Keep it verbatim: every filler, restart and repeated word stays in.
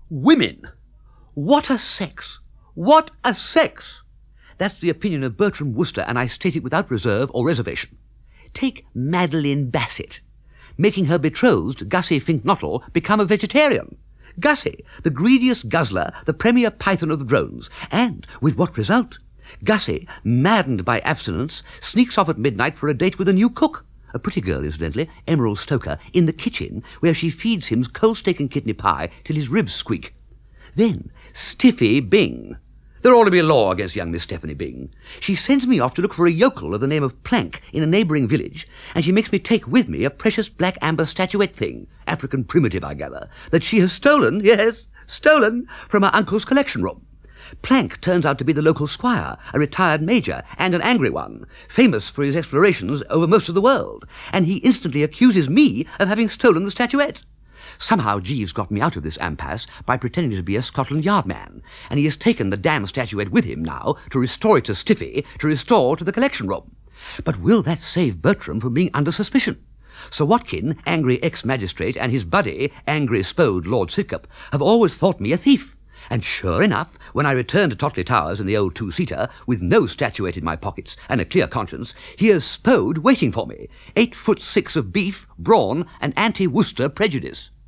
Women! What a sex! What a sex! That's the opinion of Bertram Wooster, and I state it without reserve or reservation. Take Madeline Bassett, making her betrothed, Gussie Fink Nottle, become a vegetarian. Gussie, the greediest guzzler, the premier python of the drones. And with what result? Gussie, maddened by abstinence, sneaks off at midnight for a date with a new cook. A pretty girl, incidentally, Emerald Stoker, in the kitchen, where she feeds him cold steak and kidney pie till his ribs squeak. Then, Stiffy Bing. There ought to be a law against young Miss Stephanie Bing. She sends me off to look for a yokel of the name of Plank in a neighbouring village, and she makes me take with me a precious black amber statuette thing, African primitive, I gather, that she has stolen, yes, stolen, from her uncle's collection room. Plank turns out to be the local squire, a retired major, and an angry one, famous for his explorations over most of the world, and he instantly accuses me of having stolen the statuette. Somehow Jeeves got me out of this impasse by pretending to be a Scotland Yard man, and he has taken the damn statuette with him now to restore it to Stiffy, to restore to the collection room. But will that save Bertram from being under suspicion? Sir Watkin, angry ex-magistrate, and his buddy, angry spode Lord Sidcup, have always thought me a thief. And sure enough, when I returned to Totley Towers in the old two-seater, with no statuette in my pockets and a clear conscience, here's Spode waiting for me, eight foot six of beef, brawn, and anti-Worcester prejudice.